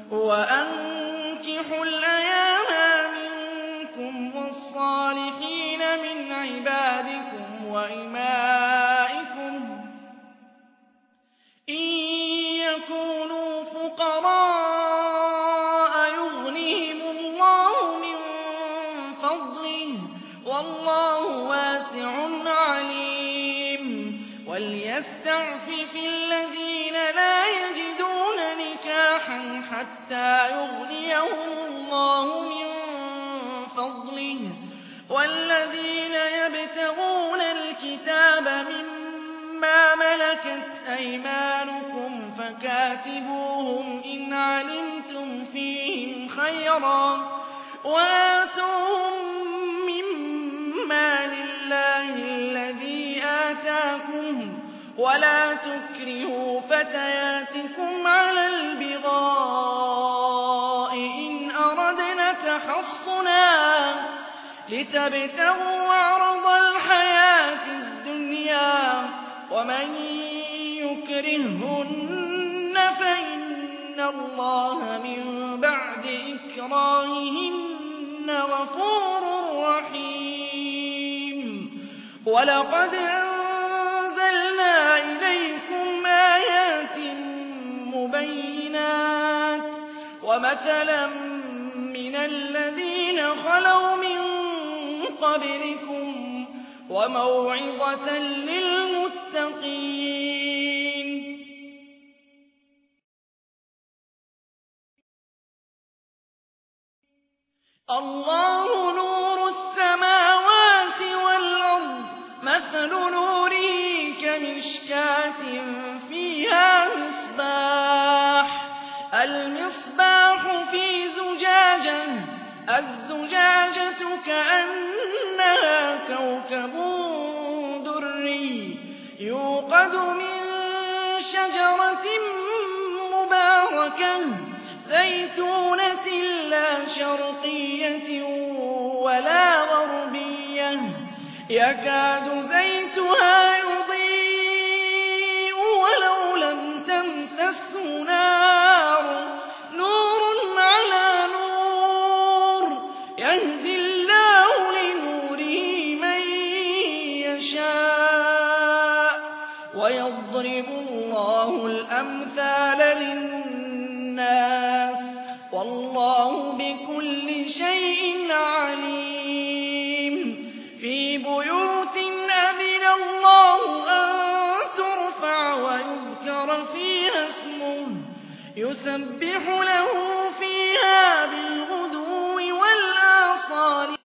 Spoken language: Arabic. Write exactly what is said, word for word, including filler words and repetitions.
وأنكحوا الأيام منكم والصالحين من عبادكم وإمائكم إن يكونوا فقراء يغنهم الله من فضله والله واسع عليم وليستعفف الذين لا يجدون نكاحا حتى يغنيهم الله من فضله والذين يبتغون الكتاب مما ملكت أيمانكم فكاتبوهم إن علمتم فيهم خيرا وآتوهم مما لله الذي آتاكم ولا تكرهوا فتياتكم على البغاء إن أردنا تحصنا لتبتغوا عرض الحياة الدنيا ومن يكرههن فإن الله من بعد إكراههن غفور رحيم ولقد أنزلنا إليكم آيات مبينات ومثلا من الذين خلوا من قبلكم وموعظة للمتقين الله نور السماوات والأرض مثل نوره كمشكاة فيها مصباح المصباح في زجاجة الزجاجة كأنها كوكب دري يوقد من شجرة مباركة زيتونة لا شرقية ولا غربية يكاد زيتها يضيء ولو لم تمسسه نار نور على نور يهدي الله لنوره من يشاء ويضرب الله الأمثال للناس والله بكل شيء عليم في بيوت أذن الله أن ترفع ويذكر فيها اسمه يسبح له فيها بالغدو والآصال